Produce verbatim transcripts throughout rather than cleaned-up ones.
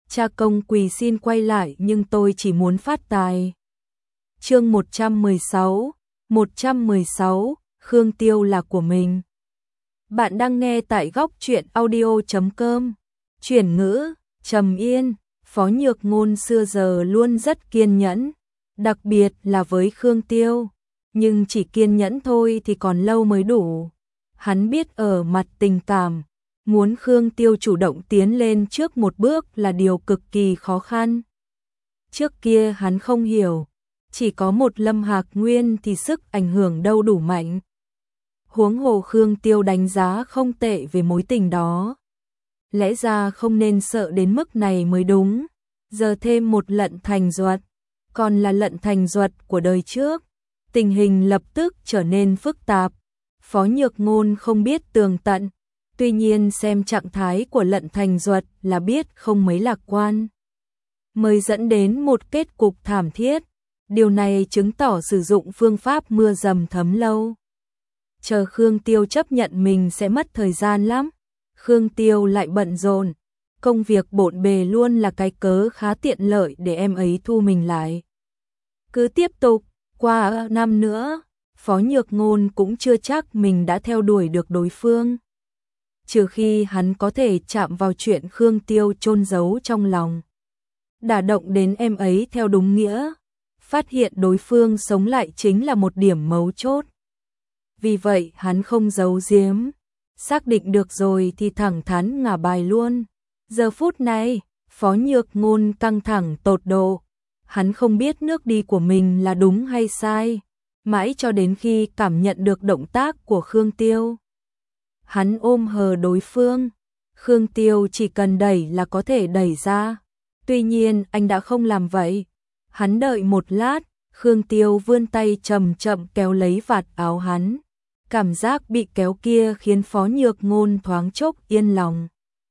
Cha công quỳ xin quay lại nhưng tôi chỉ muốn phát tài. Chương một trăm mười sáu, một trăm mười sáu, Khương Tiêu là của mình. Bạn đang nghe tại góc truyện audio chấm com. Chuyển ngữ, trầm yên, Phó Nhược Ngôn xưa giờ luôn rất kiên nhẫn, đặc biệt là với Khương Tiêu, nhưng chỉ kiên nhẫn thôi thì còn lâu mới đủ. Hắn biết ở mặt tình cảm, muốn Khương Tiêu chủ động tiến lên trước một bước là điều cực kỳ khó khăn. Trước kia hắn không hiểu, chỉ có một Lâm Hạc Nguyên thì sức ảnh hưởng đâu đủ mạnh. Huống hồ Khương Tiêu đánh giá không tệ về mối tình đó. Lẽ ra không nên sợ đến mức này mới đúng. Giờ thêm một Lận Thành Duật, còn là Lận Thành Duật của đời trước. Tình hình lập tức trở nên phức tạp. Phó Nhược Ngôn không biết tường tận, tuy nhiên xem trạng thái của Lận Thành Duật là biết không mấy lạc quan, mới dẫn đến một kết cục thảm thiết. Điều này chứng tỏ sử dụng phương pháp mưa dầm thấm lâu. Chờ Khương Tiêu chấp nhận mình sẽ mất thời gian lắm. Khương Tiêu lại bận rộn, công việc bộn bề luôn là cái cớ khá tiện lợi để em ấy thu mình lại. Cứ tiếp tục, qua năm nữa, Phó Nhược Ngôn cũng chưa chắc mình đã theo đuổi được đối phương. Trừ khi hắn có thể chạm vào chuyện Khương Tiêu chôn giấu trong lòng, đả động đến em ấy theo đúng nghĩa. Phát hiện đối phương sống lại chính là một điểm mấu chốt. Vì vậy hắn không giấu giếm, xác định được rồi thì thẳng thắn ngả bài luôn. Giờ phút này, Phó Nhược Ngôn căng thẳng tột độ. Hắn không biết nước đi của mình là đúng hay sai, mãi cho đến khi cảm nhận được động tác của Khương Tiêu. Hắn ôm hờ đối phương, Khương Tiêu chỉ cần đẩy là có thể đẩy ra. Tuy nhiên anh đã không làm vậy. Hắn đợi một lát, Khương Tiêu vươn tay chậm chậm kéo lấy vạt áo hắn. Cảm giác bị kéo kia khiến Phó Nhược Ngôn thoáng chốc yên lòng.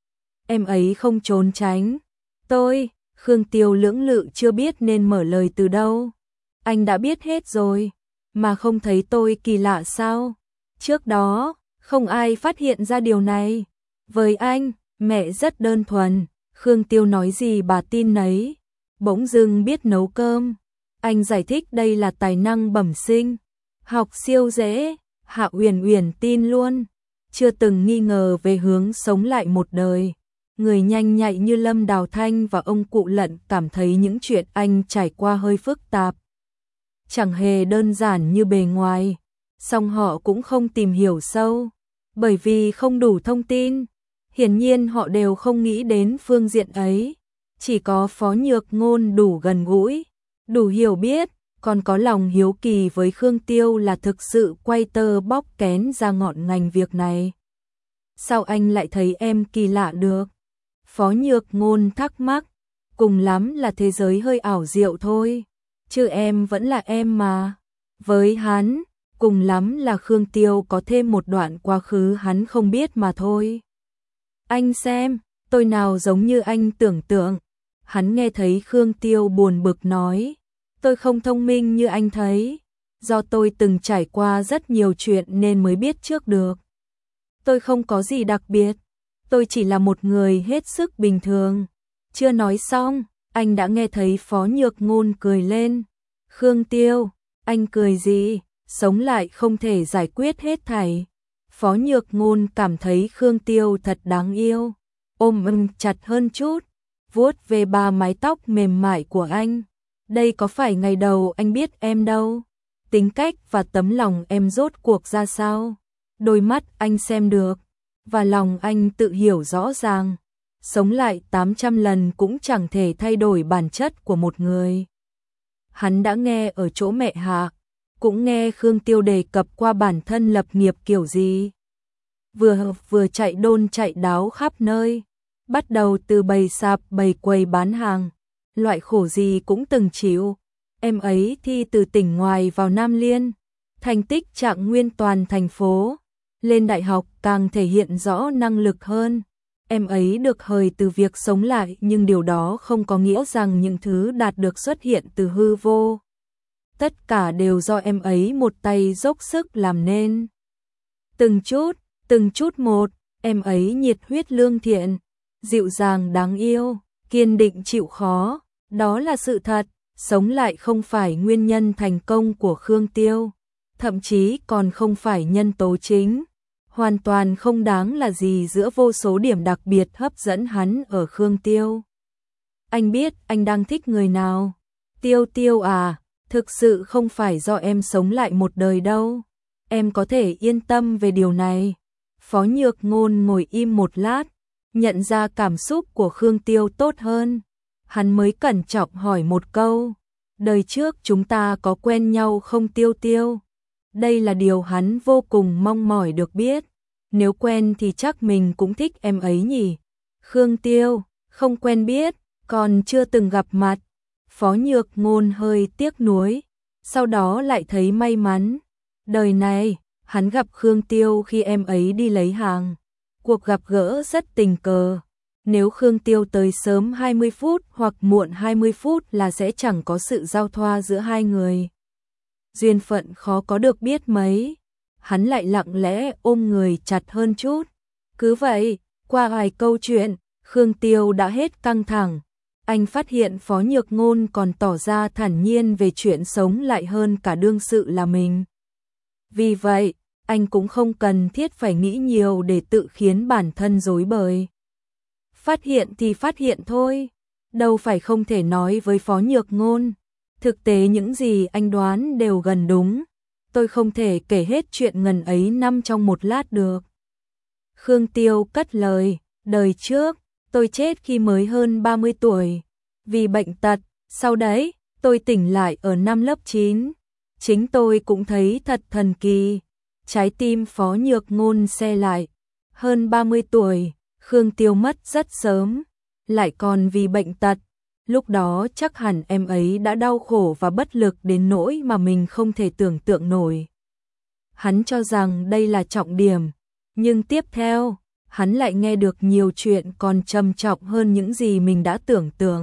Em ấy không trốn tránh. Tôi, Khương Tiêu lưỡng lự chưa biết nên mở lời từ đâu. Anh đã biết hết rồi, mà không thấy tôi kỳ lạ sao? Trước đó, không ai phát hiện ra điều này. Với anh, mẹ rất đơn thuần, Khương Tiêu nói gì bà tin nấy. Bỗng dưng biết nấu cơm. Anh giải thích đây là tài năng bẩm sinh, học siêu dễ. Hạ Uyển Uyển tin luôn, chưa từng nghi ngờ về hướng sống lại một đời. Người nhanh nhạy như Lâm Đào Thanh và ông cụ Lận cảm thấy những chuyện anh trải qua hơi phức tạp, chẳng hề đơn giản như bề ngoài, song họ cũng không tìm hiểu sâu, bởi vì không đủ thông tin. Hiển nhiên họ đều không nghĩ đến phương diện ấy. Chỉ có Phó Nhược Ngôn đủ gần gũi, đủ hiểu biết, còn có lòng hiếu kỳ với Khương Tiêu là thực sự quay tơ bóc kén ra ngọn ngành việc này. Sao anh lại thấy em kỳ lạ được? Phó Nhược Ngôn thắc mắc, cùng lắm là thế giới hơi ảo diệu thôi, chứ em vẫn là em mà. Với hắn, cùng lắm là Khương Tiêu có thêm một đoạn quá khứ hắn không biết mà thôi. Anh xem, tôi nào giống như anh tưởng tượng. Hắn nghe thấy Khương Tiêu buồn bực nói, tôi không thông minh như anh thấy, do tôi từng trải qua rất nhiều chuyện nên mới biết trước được. Tôi không có gì đặc biệt, tôi chỉ là một người hết sức bình thường. Chưa nói xong, anh đã nghe thấy Phó Nhược Ngôn cười lên. Khương Tiêu, anh cười gì, sống lại không thể giải quyết hết thảy. Phó Nhược Ngôn cảm thấy Khương Tiêu thật đáng yêu, ôm ưng chặt hơn chút, vuốt về ba mái tóc mềm mại của anh. Đây có phải ngày đầu anh biết em đâu. Tính cách và tấm lòng em rốt cuộc ra sao? Đôi mắt anh xem được, và lòng anh tự hiểu rõ ràng. Sống lại tám trăm lần cũng chẳng thể thay đổi bản chất của một người. Hắn đã nghe ở chỗ mẹ Hạ, cũng nghe Khương Tiêu đề cập qua bản thân lập nghiệp kiểu gì. Vừa vừa chạy đôn chạy đáo khắp nơi, bắt đầu từ bày sạp bày quầy bán hàng, loại khổ gì cũng từng chịu. Em ấy thi từ tỉnh ngoài vào Nam Liên, thành tích trạng nguyên toàn thành phố, lên đại học càng thể hiện rõ năng lực hơn. Em ấy được hời từ việc sống lại, nhưng điều đó không có nghĩa rằng những thứ đạt được xuất hiện từ hư vô. Tất cả đều do em ấy một tay dốc sức làm nên. Từng chút, từng chút một, em ấy nhiệt huyết lương thiện, dịu dàng đáng yêu, kiên định chịu khó, đó là sự thật, sống lại không phải nguyên nhân thành công của Khương Tiêu, thậm chí còn không phải nhân tố chính, hoàn toàn không đáng là gì giữa vô số điểm đặc biệt hấp dẫn hắn ở Khương Tiêu. Anh biết anh đang thích người nào? Tiêu Tiêu à, thực sự không phải do em sống lại một đời đâu, em có thể yên tâm về điều này. Phó Nhược Ngôn ngồi im một lát, nhận ra cảm xúc của Khương Tiêu tốt hơn, hắn mới cẩn trọng hỏi một câu, đời trước chúng ta có quen nhau không Tiêu Tiêu? Đây là điều hắn vô cùng mong mỏi được biết, nếu quen thì chắc mình cũng thích em ấy nhỉ. Khương Tiêu, không quen biết, còn chưa từng gặp mặt. Phó Nhược Ngôn hơi tiếc nuối, sau đó lại thấy may mắn. Đời này, hắn gặp Khương Tiêu khi em ấy đi lấy hàng. Cuộc gặp gỡ rất tình cờ. Nếu Khương Tiêu tới sớm hai mươi phút hoặc muộn hai mươi phút là sẽ chẳng có sự giao thoa giữa hai người. Duyên phận khó có được biết mấy. Hắn lại lặng lẽ ôm người chặt hơn chút. Cứ vậy, qua vài câu chuyện, Khương Tiêu đã hết căng thẳng. Anh phát hiện Phó Nhược Ngôn còn tỏ ra thản nhiên về chuyện sống lại hơn cả đương sự là mình. Vì vậy, anh cũng không cần thiết phải nghĩ nhiều để tự khiến bản thân rối bời. Phát hiện thì phát hiện thôi, đâu phải không thể nói với Phó Nhược Ngôn. Thực tế những gì anh đoán đều gần đúng, tôi không thể kể hết chuyện ngần ấy năm trong một lát được. Khương Tiêu cất lời, đời trước, tôi chết khi mới hơn ba mươi tuổi, vì bệnh tật, sau đấy, tôi tỉnh lại ở năm lớp chín. Chính tôi cũng thấy thật thần kỳ. Trái tim Phó Nhược Ngôn se lại. Hơn ba mươi tuổi, Khương Tiêu mất rất sớm, lại còn vì bệnh tật. Lúc đó chắc hẳn em ấy đã đau khổ và bất lực đến nỗi mà mình không thể tưởng tượng nổi. Hắn cho rằng đây là trọng điểm, nhưng tiếp theo, hắn lại nghe được nhiều chuyện còn trầm trọng hơn những gì mình đã tưởng tượng.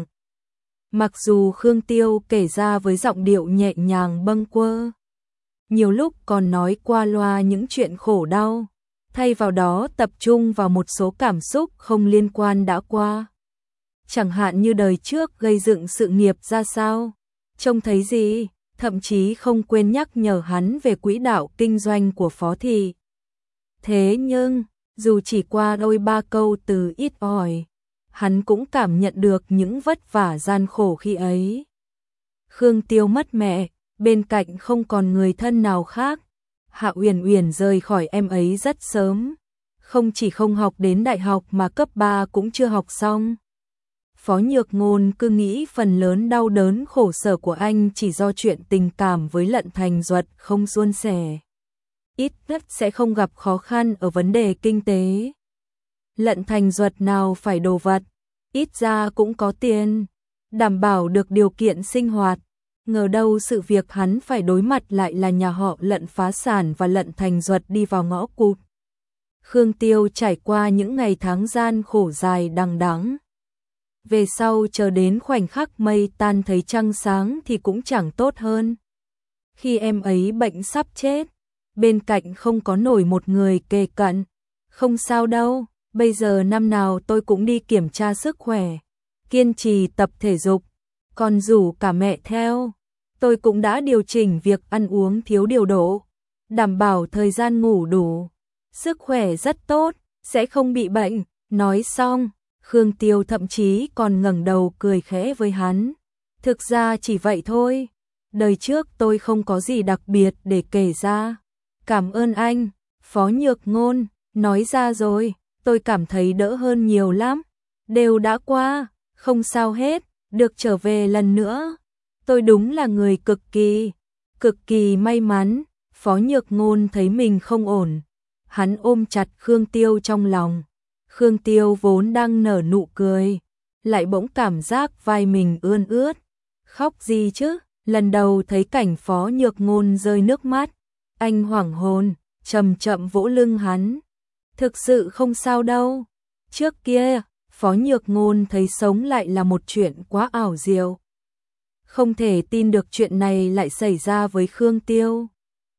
Mặc dù Khương Tiêu kể ra với giọng điệu nhẹ nhàng bâng quơ, nhiều lúc còn nói qua loa những chuyện khổ đau, thay vào đó tập trung vào một số cảm xúc không liên quan đã qua. Chẳng hạn như đời trước gây dựng sự nghiệp ra sao, trông thấy gì, thậm chí không quên nhắc nhở hắn về quỹ đạo kinh doanh của Phó Thị. Thế nhưng, dù chỉ qua đôi ba câu từ ít ỏi, hắn cũng cảm nhận được những vất vả gian khổ khi ấy. Khương Tiêu mất mẹ, bên cạnh không còn người thân nào khác. Hạ Uyển Uyển rời khỏi em ấy rất sớm, không chỉ không học đến đại học mà cấp ba cũng chưa học xong. Phó Nhược Ngôn cứ nghĩ phần lớn đau đớn khổ sở của anh chỉ do chuyện tình cảm với Lận Thành Duật không suôn sẻ. Ít nhất sẽ không gặp khó khăn ở vấn đề kinh tế. Lận Thành Duật nào phải đồ vật, ít ra cũng có tiền, đảm bảo được điều kiện sinh hoạt. Ngờ đâu sự việc hắn phải đối mặt lại là nhà họ Lận phá sản và Lận Thành Duật đi vào ngõ cụt. Khương Tiêu trải qua những ngày tháng gian khổ dài đằng đẵng. Về sau chờ đến khoảnh khắc mây tan thấy trăng sáng thì cũng chẳng tốt hơn. Khi em ấy bệnh sắp chết, bên cạnh không có nổi một người kề cận. Không sao đâu, bây giờ năm nào tôi cũng đi kiểm tra sức khỏe, kiên trì tập thể dục, còn rủ cả mẹ theo. Tôi cũng đã điều chỉnh việc ăn uống thiếu điều độ, đảm bảo thời gian ngủ đủ. Sức khỏe rất tốt, sẽ không bị bệnh. Nói xong, Khương Tiêu thậm chí còn ngẩng đầu cười khẽ với hắn. Thực ra chỉ vậy thôi, đời trước tôi không có gì đặc biệt để kể ra. Cảm ơn anh, Phó Nhược Ngôn, nói ra rồi, tôi cảm thấy đỡ hơn nhiều lắm. Đều đã qua, không sao hết, được trở về lần nữa. Tôi đúng là người cực kỳ, cực kỳ may mắn. Phó Nhược Ngôn thấy mình không ổn, hắn ôm chặt Khương Tiêu trong lòng. Khương Tiêu vốn đang nở nụ cười, lại bỗng cảm giác vai mình ươn ướt. Khóc gì chứ? Lần đầu thấy cảnh Phó Nhược Ngôn rơi nước mắt, anh hoảng hồn, chậm chậm vỗ lưng hắn. Thực sự không sao đâu. Trước kia, Phó Nhược Ngôn thấy sống lại là một chuyện quá ảo diệu. Không thể tin được chuyện này lại xảy ra với Khương Tiêu.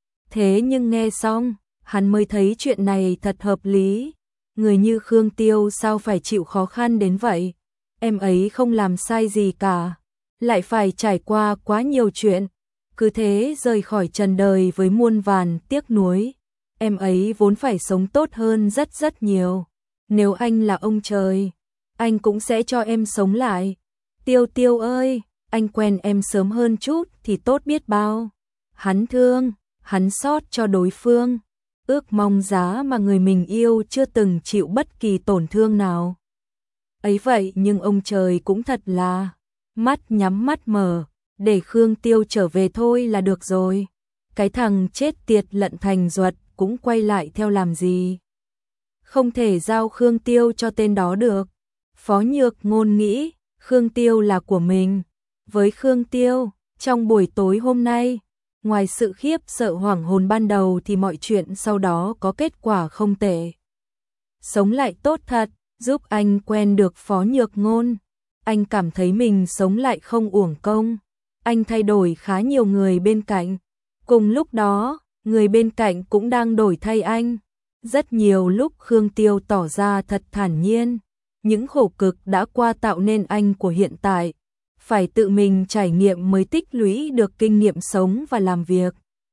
Thế nhưng nghe xong, hắn mới thấy chuyện này thật hợp lý. Người như Khương Tiêu sao phải chịu khó khăn đến vậy? em ấy không làm sai gì cả, lại phải trải qua quá nhiều chuyện, cứ thế rời khỏi trần đời với muôn vàn tiếc nuối. Em ấy vốn phải sống tốt hơn rất rất nhiều. Nếu anh là ông trời, anh cũng sẽ cho em sống lại. Tiêu Tiêu ơi, anh quen em sớm hơn chút thì tốt biết bao. Hắn thương, hắn xót cho đối phương, ước mong giá mà người mình yêu chưa từng chịu bất kỳ tổn thương nào. Ấy vậy nhưng ông trời cũng thật là mắt nhắm mắt mở, để Khương Tiêu trở về thôi là được rồi. Cái thằng chết tiệt Lận Thành Duật cũng quay lại theo làm gì? Không thể giao Khương Tiêu cho tên đó được. Phó Nhược Ngôn nghĩ, Khương Tiêu là của mình. Với Khương Tiêu, trong buổi tối hôm nay, ngoài sự khiếp sợ hoảng hồn ban đầu thì mọi chuyện sau đó có kết quả không tệ. Sống lại tốt thật, giúp anh quen được Phó Nhược Ngôn. Anh cảm thấy mình sống lại không uổng công. Anh thay đổi khá nhiều người bên cạnh. Cùng lúc đó, người bên cạnh cũng đang đổi thay anh. Rất nhiều lúc Khương Tiêu tỏ ra thật thản nhiên. Những khổ cực đã qua tạo nên anh của hiện tại. Phải tự mình trải nghiệm mới tích lũy được kinh nghiệm sống và làm việc.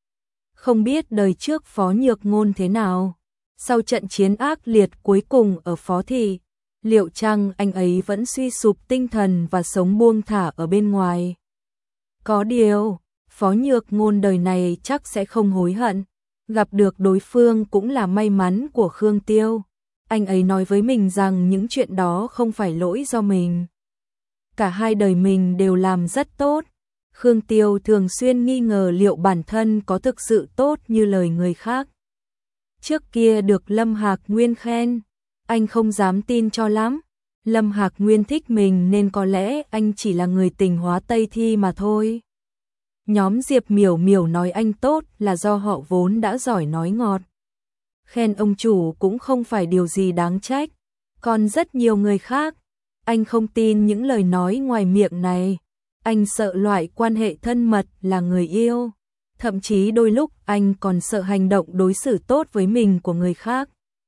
Không biết đời trước Phó Nhược Ngôn thế nào. Sau trận chiến ác liệt cuối cùng ở Phó Thị, liệu chăng anh ấy vẫn suy sụp tinh thần và sống buông thả ở bên ngoài? Có điều, Phó Nhược Ngôn đời này chắc sẽ không hối hận. Gặp được đối phương cũng là may mắn của Khương Tiêu. Anh ấy nói với mình rằng những chuyện đó không phải lỗi do mình. Cả hai đời mình đều làm rất tốt. Khương Tiêu thường xuyên nghi ngờ liệu bản thân có thực sự tốt như lời người khác. Trước kia được Lâm Hạc Nguyên khen, anh không dám tin cho lắm. Lâm Hạc Nguyên thích mình nên có lẽ anh chỉ là người tình hóa Tây Thi mà thôi. Nhóm Diệp Miểu Miểu nói anh tốt là do họ vốn đã giỏi nói ngọt. Khen ông chủ cũng không phải điều gì đáng trách. Còn rất nhiều người khác, anh không tin những lời nói ngoài miệng này. Anh sợ loại quan hệ thân mật là người yêu. Thậm chí đôi lúc anh còn sợ hành động đối xử tốt với mình của người khác.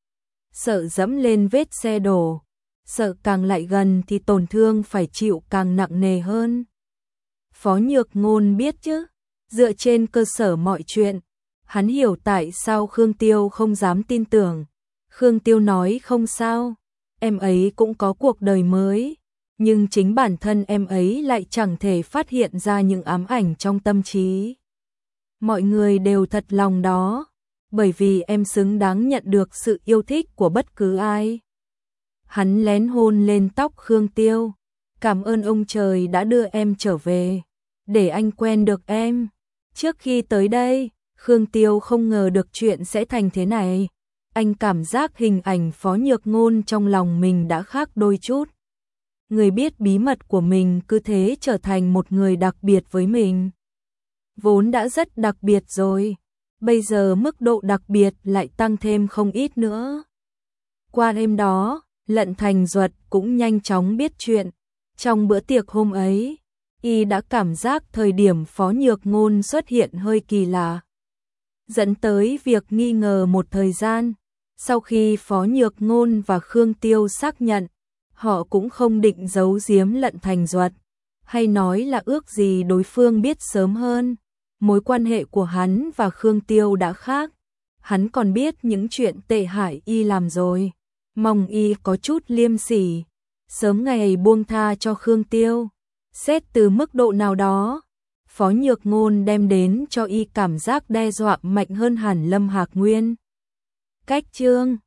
Sợ dẫm lên vết xe đổ. Sợ càng lại gần thì tổn thương phải chịu càng nặng nề hơn. Phó Nhược Ngôn biết chứ, dựa trên cơ sở mọi chuyện, hắn hiểu tại sao Khương Tiêu không dám tin tưởng. Khương Tiêu nói không sao, em ấy cũng có cuộc đời mới, nhưng chính bản thân em ấy lại chẳng thể phát hiện ra những ám ảnh trong tâm trí. Mọi người đều thật lòng đó, bởi vì em xứng đáng nhận được sự yêu thích của bất cứ ai. Hắn lén hôn lên tóc Khương Tiêu. Cảm ơn ông trời đã đưa em trở về, để anh quen được em. Trước khi tới đây, Khương Tiêu không ngờ được chuyện sẽ thành thế này. Anh cảm giác hình ảnh Phó Nhược Ngôn trong lòng mình đã khác đôi chút. Người biết bí mật của mình cứ thế trở thành một người đặc biệt với mình. Vốn đã rất đặc biệt rồi, bây giờ mức độ đặc biệt lại tăng thêm không ít nữa. Qua đêm đó, Lận Thành Duật cũng nhanh chóng biết chuyện. Trong bữa tiệc hôm ấy, y đã cảm giác thời điểm Phó Nhược Ngôn xuất hiện hơi kỳ lạ, dẫn tới việc nghi ngờ một thời gian. Sau khi Phó Nhược Ngôn và Khương Tiêu xác nhận, họ cũng không định giấu giếm Lận Thành Duật, hay nói là ước gì đối phương biết sớm hơn. Mối quan hệ của hắn và Khương Tiêu đã khác. Hắn còn biết những chuyện tệ hại y làm rồi, mong y có chút liêm sỉ, sớm ngày buông tha cho Khương Tiêu. Xét từ mức độ nào đó, Phó Nhược Ngôn đem đến cho y cảm giác đe dọa mạnh hơn hẳn Lâm Hạc Nguyên. Cách chương